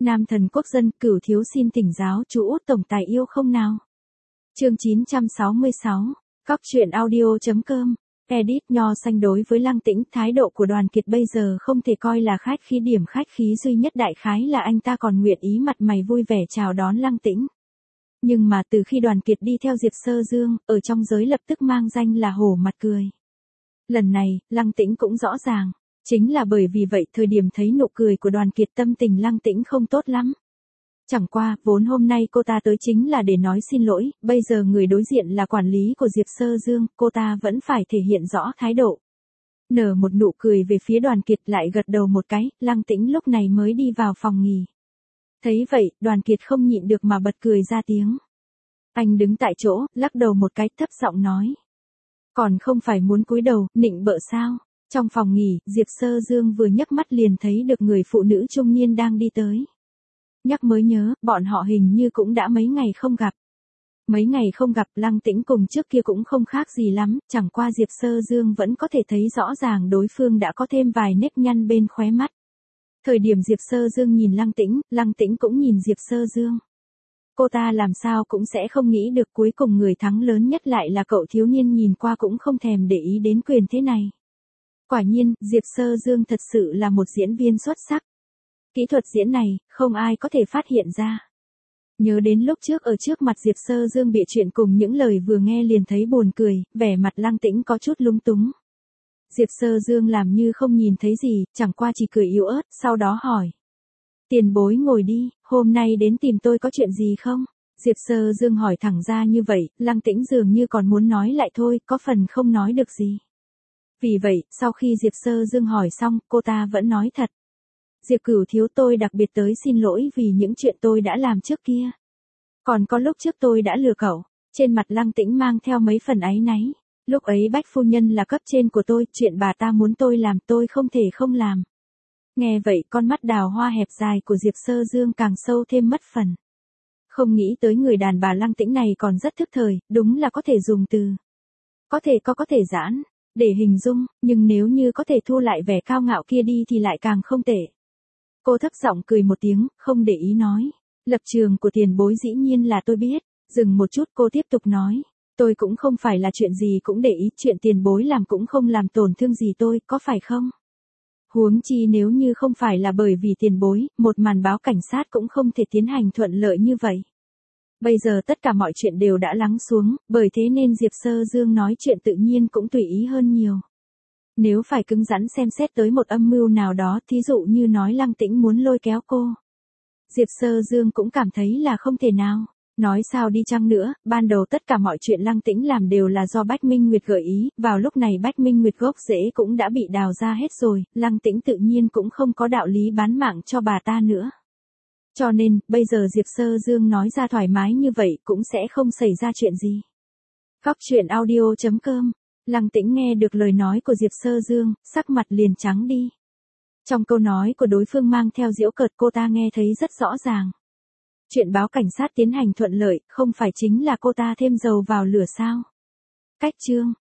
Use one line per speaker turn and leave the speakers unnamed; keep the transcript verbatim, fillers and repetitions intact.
Nam thần quốc dân, Cửu thiếu xin thỉnh giáo chú Út tổng tài yêu không nào. Chương chín trăm sáu mươi sáu. Cóc truyện audio chấm com. Edit. Nho xanh đối với Lăng Tĩnh, thái độ của Đoàn Kiệt bây giờ không thể coi là khách khí, điểm khách khí duy nhất đại khái là anh ta còn nguyện ý mặt mày vui vẻ chào đón Lăng Tĩnh. Nhưng mà từ khi Đoàn Kiệt đi theo Diệp Sơ Dương, ở trong giới lập tức mang danh là hổ mặt cười. Lần này, Lăng Tĩnh cũng rõ ràng. Chính là bởi vì vậy thời điểm thấy nụ cười của Đoàn Kiệt tâm tình Lăng Tĩnh không tốt lắm. Chẳng qua, vốn hôm nay cô ta tới chính là để nói xin lỗi, bây giờ người đối diện là quản lý của Diệp Sơ Dương, cô ta vẫn phải thể hiện rõ thái độ. Nở một nụ cười về phía Đoàn Kiệt lại gật đầu một cái, Lăng Tĩnh lúc này mới đi vào phòng nghỉ. Thấy vậy, Đoàn Kiệt không nhịn được mà bật cười ra tiếng. Anh đứng tại chỗ, lắc đầu một cái, thấp giọng nói. Còn không phải muốn cúi đầu, nịnh bợ sao? Trong phòng nghỉ, Diệp Sơ Dương vừa nhấc mắt liền thấy được người phụ nữ trung niên đang đi tới. Nhắc mới nhớ, bọn họ hình như cũng đã mấy ngày không gặp. Mấy ngày không gặp, Lăng Tĩnh cùng trước kia cũng không khác gì lắm, chẳng qua Diệp Sơ Dương vẫn có thể thấy rõ ràng đối phương đã có thêm vài nếp nhăn bên khóe mắt. Thời điểm Diệp Sơ Dương nhìn Lăng Tĩnh, Lăng Tĩnh cũng nhìn Diệp Sơ Dương. Cô ta làm sao cũng sẽ không nghĩ được cuối cùng người thắng lớn nhất lại là cậu thiếu niên nhìn qua cũng không thèm để ý đến quyền thế này. Quả nhiên, Diệp Sơ Dương thật sự là một diễn viên xuất sắc. Kỹ thuật diễn này, không ai có thể phát hiện ra. Nhớ đến lúc trước ở trước mặt Diệp Sơ Dương bịa chuyện cùng những lời vừa nghe liền thấy buồn cười, vẻ mặt Lăng Tĩnh có chút lúng túng. Diệp Sơ Dương làm như không nhìn thấy gì, chẳng qua chỉ cười yếu ớt, sau đó hỏi. Tiền bối ngồi đi, hôm nay đến tìm tôi có chuyện gì không? Diệp Sơ Dương hỏi thẳng ra như vậy, Lăng Tĩnh dường như còn muốn nói lại thôi, có phần không nói được gì. Vì vậy, sau khi Diệp Sơ Dương hỏi xong, cô ta vẫn nói thật. Diệp Cửu thiếu, tôi đặc biệt tới xin lỗi vì những chuyện tôi đã làm trước kia. Còn có lúc trước tôi đã lừa cậu. Trên mặt Lăng Tĩnh mang theo mấy phần áy náy. Lúc ấy Bách phu nhân là cấp trên của tôi, chuyện bà ta muốn tôi làm tôi không thể không làm. Nghe vậy con mắt đào hoa hẹp dài của Diệp Sơ Dương càng sâu thêm mất phần. Không nghĩ tới người đàn bà Lăng Tĩnh này còn rất thức thời, đúng là có thể dùng từ. Có thể có có thể giãn, để hình dung, nhưng nếu như có thể thu lại vẻ cao ngạo kia đi thì lại càng không tệ. Cô thấp giọng cười một tiếng, không để ý nói. Lập trường của tiền bối dĩ nhiên là tôi biết. Dừng một chút cô tiếp tục nói. Tôi cũng không phải là chuyện gì cũng để ý, chuyện tiền bối làm cũng không làm tổn thương gì tôi, có phải không? Huống chi nếu như không phải là bởi vì tiền bối, một màn báo cảnh sát cũng không thể tiến hành thuận lợi như vậy. Bây giờ tất cả mọi chuyện đều đã lắng xuống, bởi thế nên Diệp Sơ Dương nói chuyện tự nhiên cũng tùy ý hơn nhiều. Nếu phải cứng rắn xem xét tới một âm mưu nào đó, thí dụ như nói Lăng Tĩnh muốn lôi kéo cô. Diệp Sơ Dương cũng cảm thấy là không thể nào. Nói sao đi chăng nữa, ban đầu tất cả mọi chuyện Lăng Tĩnh làm đều là do Bách Minh Nguyệt gợi ý, vào lúc này Bách Minh Nguyệt gốc rễ cũng đã bị đào ra hết rồi, Lăng Tĩnh tự nhiên cũng không có đạo lý bán mạng cho bà ta nữa. Cho nên, bây giờ Diệp Sơ Dương nói ra thoải mái như vậy cũng sẽ không xảy ra chuyện gì. Cóc truyện audio chấm com. Lăng Tĩnh nghe được lời nói của Diệp Sơ Dương, sắc mặt liền trắng đi. Trong câu nói của đối phương mang theo giễu cợt cô ta nghe thấy rất rõ ràng. Chuyện báo cảnh sát tiến hành thuận lợi, không phải chính là cô ta thêm dầu vào lửa sao? Cách chương.